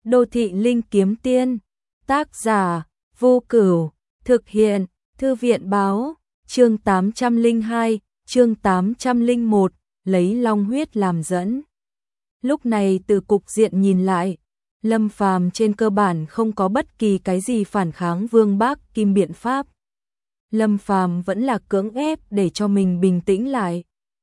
Đô thị linh kiếm tiên, tác giả, Vô Cửu, thực hiện, Thư viện báo, chương 802, chương 801, lấy long huyết làm dẫn. Lúc này từ cục diện nhìn lại, Lâm Phàm trên cơ bản không có bất kỳ cái gì phản kháng Vương Bác Kim biện pháp. Lâm Phàm vẫn là cưỡng ép để cho mình bình tĩnh lại.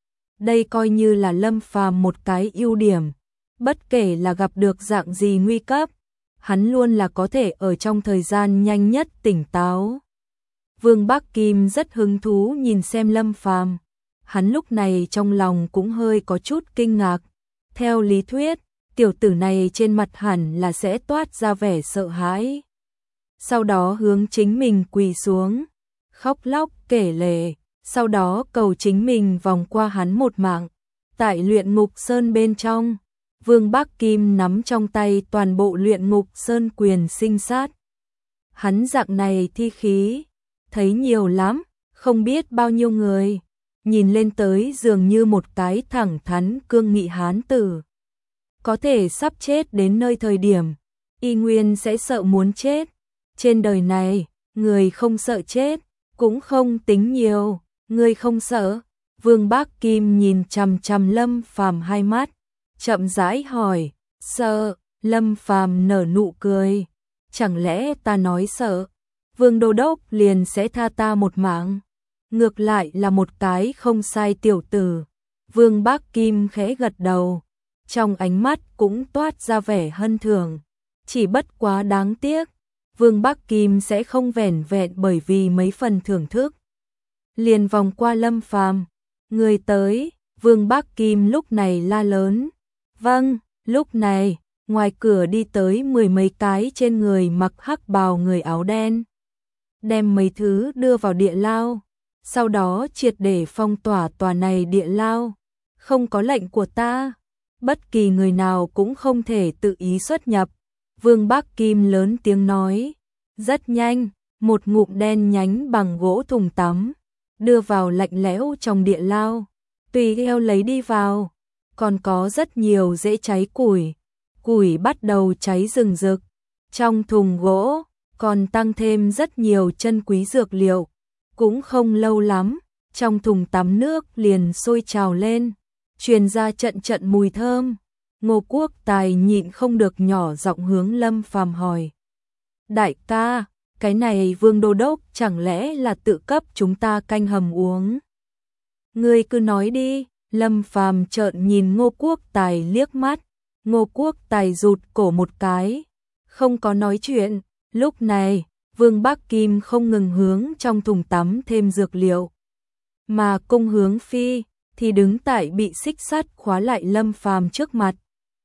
Đây coi như là Lâm Phàm một cái ưu điểm. Bất kể là gặp được dạng gì nguy cấp, hắn luôn là có thể ở trong thời gian nhanh nhất tỉnh táo. Vương Bác Kim rất hứng thú nhìn xem Lâm Phàm. Hắn lúc này trong lòng cũng hơi có chút kinh ngạc. Theo lý thuyết, tiểu tử này trên mặt hẳn là sẽ toát ra vẻ sợ hãi. Sau đó hướng chính mình quỳ xuống, khóc lóc kể lể, sau đó cầu chính mình vòng qua hắn một mạng. Tại luyện ngục sơn bên trong, Vương Bác Kim nắm trong tay toàn bộ luyện ngục sơn quyền sinh sát. Hắn dạng này thi khí, thấy nhiều lắm, không biết bao nhiêu người, nhìn lên tới dường như một cái thẳng thắn cương nghị hán tử. Có thể sắp chết đến nơi thời điểm, y nguyên sẽ sợ muốn chết. Trên đời này, người không sợ chết, cũng không tính nhiều, người không sợ. Vương Bác Kim nhìn chằm chằm Lâm Phàm hai mắt, chậm rãi hỏi, sợ? Lâm Phàm nở nụ cười, chẳng lẽ ta nói sợ, Vương Đô Đốc liền sẽ tha ta một mạng? Ngược lại là một cái không sai tiểu tử. Vương Bác Kim khẽ gật đầu, trong ánh mắt cũng toát ra vẻ hân thường. Chỉ bất quá đáng tiếc, Vương Bác Kim sẽ không vẻn vẹn bởi vì mấy phần thưởng thức liền vòng qua Lâm Phàm. Người tới, Vương Bác Kim lúc này la lớn. Vâng, lúc này, ngoài cửa đi tới mười mấy cái trên người mặc hắc bào người áo đen. Đem mấy thứ đưa vào địa lao, sau đó triệt để phong tỏa tòa này địa lao. Không có lệnh của ta, bất kỳ người nào cũng không thể tự ý xuất nhập. Vương Bác Kim lớn tiếng nói. Rất nhanh, một ngụm đen nhánh bằng gỗ thùng tắm, đưa vào lạnh lẽo trong địa lao, tùy theo lấy đi vào. Còn có rất nhiều rễ cháy củi, củi bắt đầu cháy rừng rực. Trong thùng gỗ, còn tăng thêm rất nhiều chân quý dược liệu. Cũng không lâu lắm, trong thùng tắm nước liền sôi trào lên, truyền ra trận trận mùi thơm. Ngô Quốc Tài nhịn không được nhỏ giọng hướng Lâm Phàm hỏi. Đại ca, cái này Vương Đô Đốc chẳng lẽ là tự cấp chúng ta canh hầm uống? Ngươi cứ nói đi. Lâm Phàm trợn nhìn Ngô Quốc Tài liếc mắt. Ngô Quốc Tài rụt cổ một cái, không có nói chuyện. Lúc này, Vương Bác Kim không ngừng hướng trong thùng tắm thêm dược liệu, mà Cung Hướng Phi thì đứng tại bị xích sắt khóa lại Lâm Phàm trước mặt.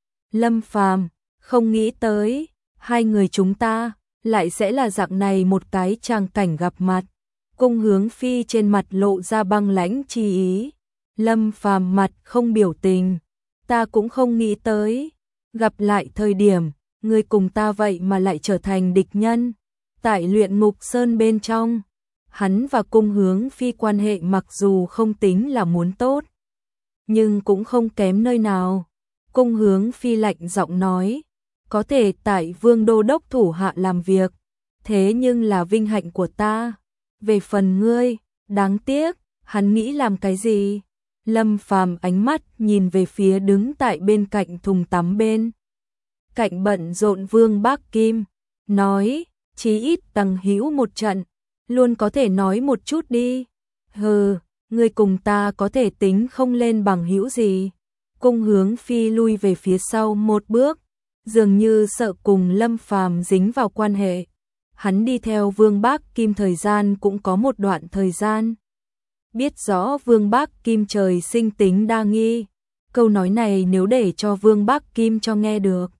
Lâm Phàm, không nghĩ tới, hai người chúng ta lại sẽ là dạng này một cái tràng cảnh gặp mặt. Cung Hướng Phi trên mặt lộ ra băng lãnh chi ý. Lâm Phàm mặt không biểu tình. Ta cũng không nghĩ tới, gặp lại thời điểm, ngươi cùng ta vậy mà lại trở thành địch nhân. Tại luyện ngục sơn bên trong, hắn và Cung Hướng Phi quan hệ mặc dù không tính là muốn tốt, nhưng cũng không kém nơi nào. Cung Hướng Phi lạnh giọng nói, có thể tại Vương Đô Đốc thủ hạ làm việc, thế nhưng là vinh hạnh của ta. Về phần ngươi, đáng tiếc, hắn nghĩ làm cái gì? Lâm Phàm ánh mắt nhìn về phía đứng tại bên cạnh thùng tắm bên cạnh bận rộn Vương Bác Kim, nói, chí ít Tằng Hữu một trận, luôn có thể nói một chút đi. Hừ, ngươi cùng ta có thể tính không lên bằng hữu gì. Cung Hướng Phi lui về phía sau một bước, dường như sợ cùng Lâm Phàm dính vào quan hệ. Hắn đi theo Vương Bác Kim thời gian cũng có một đoạn thời gian. Biết rõ Vương Bác Kim trời sinh tính đa nghi, câu nói này nếu để cho Vương Bác Kim cho nghe được,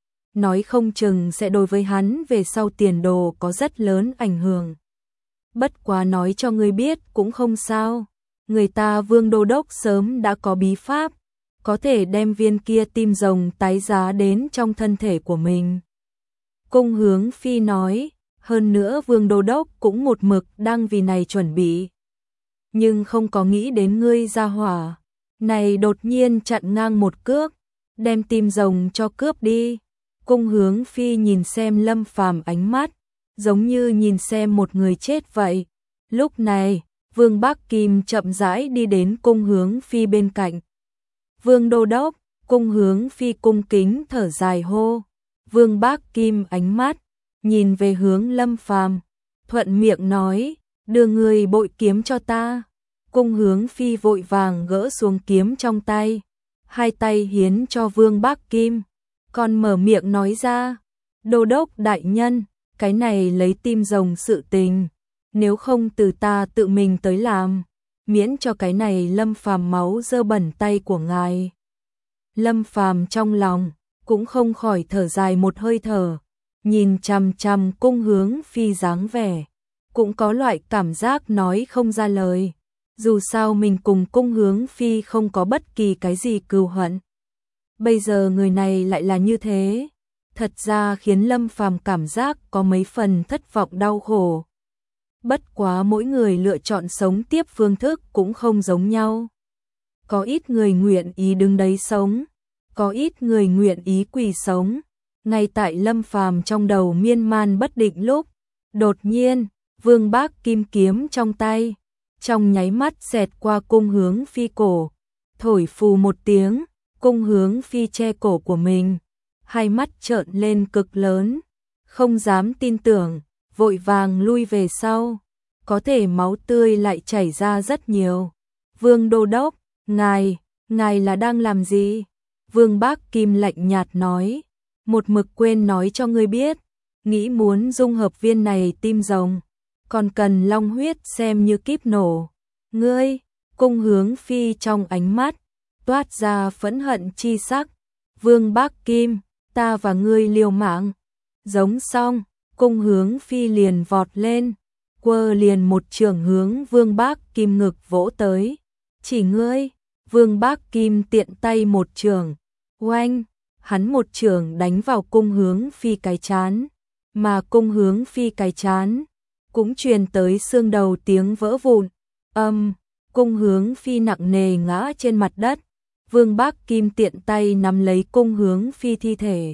nói không chừng sẽ đối với hắn về sau tiền đồ có rất lớn ảnh hưởng. Bất quá nói cho ngươi biết cũng không sao, người ta Vương Đô Đốc sớm đã có bí pháp, có thể đem viên kia tim rồng tái giá đến trong thân thể của mình. Cung Hướng Phi nói, hơn nữa Vương Đô Đốc cũng một mực đang vì này chuẩn bị. Nhưng không có nghĩ đến ngươi gia hỏa này đột nhiên chặn ngang một cước, đem tim rồng cho cướp đi. Cung Hướng Phi nhìn xem Lâm Phàm ánh mắt, giống như nhìn xem một người chết vậy. Lúc này, Vương Bác Kim chậm rãi đi đến Cung Hướng Phi bên cạnh. Vương Đô Đốc, Cung Hướng Phi cung kính thở dài hô. Vương Bác Kim ánh mắt, nhìn về hướng Lâm Phàm, thuận miệng nói, đưa người bội kiếm cho ta. Cung Hướng Phi vội vàng gỡ xuống kiếm trong tay, hai tay hiến cho Vương Bác Kim, còn mở miệng nói ra, Đô Đốc đại nhân, cái này lấy tim rồng sự tình, nếu không từ ta tự mình tới làm, miễn cho cái này Lâm Phàm máu dơ bẩn tay của ngài. Lâm Phàm trong lòng cũng không khỏi thở dài một hơi thở, nhìn chằm chằm Cung Hướng Phi dáng vẻ, cũng có loại cảm giác nói không ra lời. Dù sao mình cùng Cung Hướng Phi không có bất kỳ cái gì cừu hận. Bây giờ người này lại là như thế, thật ra khiến Lâm Phàm cảm giác có mấy phần thất vọng đau khổ. Bất quá mỗi người lựa chọn sống tiếp phương thức cũng không giống nhau. Có ít người nguyện ý đứng đấy sống, có ít người nguyện ý quỳ sống. Ngay tại Lâm Phàm trong đầu miên man bất định lúc, đột nhiên, Vương Bác Kim kiếm trong tay, trong nháy mắt xẹt qua Cung Hướng Phi cổ, thổi phù một tiếng, Cung Hướng Phi che cổ của mình, hai mắt trợn lên cực lớn, không dám tin tưởng, vội vàng lui về sau, có thể máu tươi lại chảy ra rất nhiều. Vương Đô Đốc, ngài là đang làm gì? Vương Bác Kim lạnh nhạt nói, một mực quên nói cho ngươi biết, nghĩ muốn dung hợp viên này tim rồng, còn cần long huyết xem như kíp nổ. Ngươi, Cung Hướng Phi trong ánh mắt toát ra phẫn hận chi sắc. Vương Bác Kim, ta và ngươi liều mạng. Giống xong, Cung Hướng Phi liền vọt lên, quơ liền một chưởng hướng Vương Bác Kim ngực vỗ tới. Chỉ ngươi, Vương Bác Kim tiện tay một chưởng, oanh, hắn một chưởng đánh vào Cung Hướng Phi cái trán, mà Cung Hướng Phi cái trán cũng truyền tới xương đầu tiếng vỡ vụn. Cung Hướng Phi nặng nề ngã trên mặt đất. Vương Bác Kim tiện tay nắm lấy Cung Hướng Phi thi thể,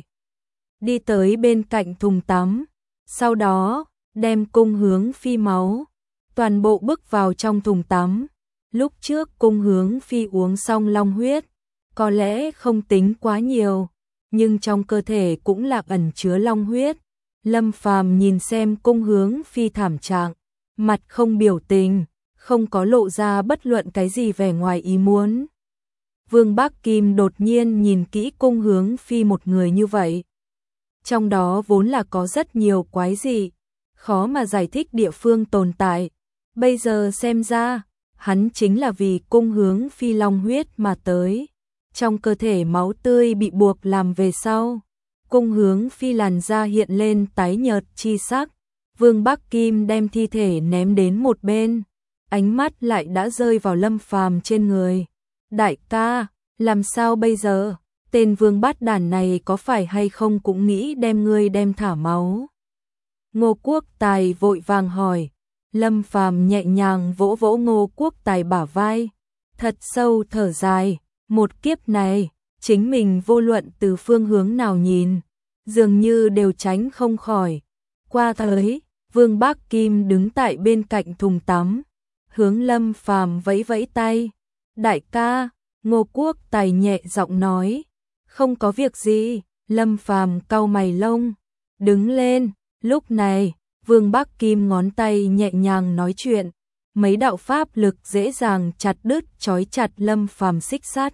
đi tới bên cạnh thùng tắm, sau đó đem Cung Hướng Phi máu toàn bộ bước vào trong thùng tắm. Lúc trước Cung Hướng Phi uống xong long huyết, có lẽ không tính quá nhiều, nhưng trong cơ thể cũng là ẩn chứa long huyết. Lâm Phàm nhìn xem Cung Hướng Phi thảm trạng, mặt không biểu tình, không có lộ ra bất luận cái gì vẻ ngoài ý muốn. Vương Bác Kim đột nhiên nhìn kỹ Cung Hướng Phi một người như vậy, trong đó vốn là có rất nhiều quái dị, khó mà giải thích địa phương tồn tại. Bây giờ xem ra, hắn chính là vì Cung Hướng Phi long huyết mà tới. Trong cơ thể máu tươi bị buộc làm về sau, Cung Hướng Phi làn da hiện lên tái nhợt chi sắc. Vương Bác Kim đem thi thể ném đến một bên, ánh mắt lại đã rơi vào Lâm Phàm trên người. Đại ca, làm sao bây giờ? Tên Vương bát đản này có phải hay không cũng nghĩ đem ngươi đem thả máu? Ngô Quốc Tài vội vàng hỏi. Lâm Phàm nhẹ nhàng vỗ vỗ Ngô Quốc Tài bả vai, thật sâu thở dài, một kiếp này, chính mình vô luận từ phương hướng nào nhìn, dường như đều tránh không khỏi. Qua tới, Vương Bác Kim đứng tại bên cạnh thùng tắm, hướng Lâm Phàm vẫy vẫy tay. Đại ca, Ngô Quốc Tài nhẹ giọng nói, không có việc gì. Lâm Phàm cau mày lông, đứng lên. Lúc này, Vương Bác Kim ngón tay nhẹ nhàng nói chuyện, mấy đạo pháp lực dễ dàng chặt đứt trói chặt Lâm Phàm xích sắt.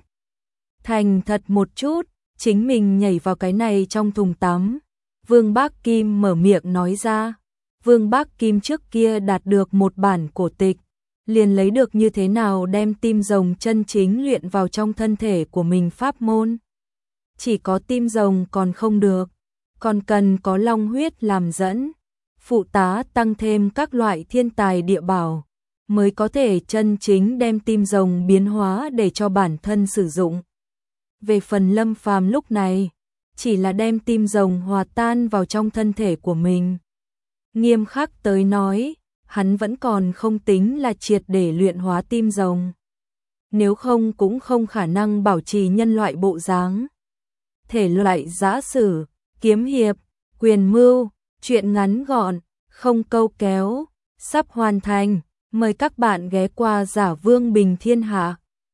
Thành thật một chút, chính mình nhảy vào cái này trong thùng tắm. Vương Bác Kim mở miệng nói ra. Vương Bác Kim trước kia đạt được một bản cổ tịch, liền lấy được như thế nào đem tim rồng chân chính luyện vào trong thân thể của mình pháp môn. Chỉ có tim rồng còn không được, còn cần có long huyết làm dẫn, phụ tá tăng thêm các loại thiên tài địa bảo, mới có thể chân chính đem tim rồng biến hóa để cho bản thân sử dụng. Về phần Lâm Phàm lúc này, chỉ là đem tim rồng hòa tan vào trong thân thể của mình. Nghiêm khắc tới nói, hắn vẫn còn không tính là triệt để luyện hóa tim rồng. Nếu không cũng không khả năng bảo trì nhân loại bộ dáng. Thể loại giả sử, kiếm hiệp, quyền mưu, truyện ngắn gọn, không câu kéo, sắp hoàn thành. Mời các bạn ghé qua Giả Vương Bình Thiên Hạ.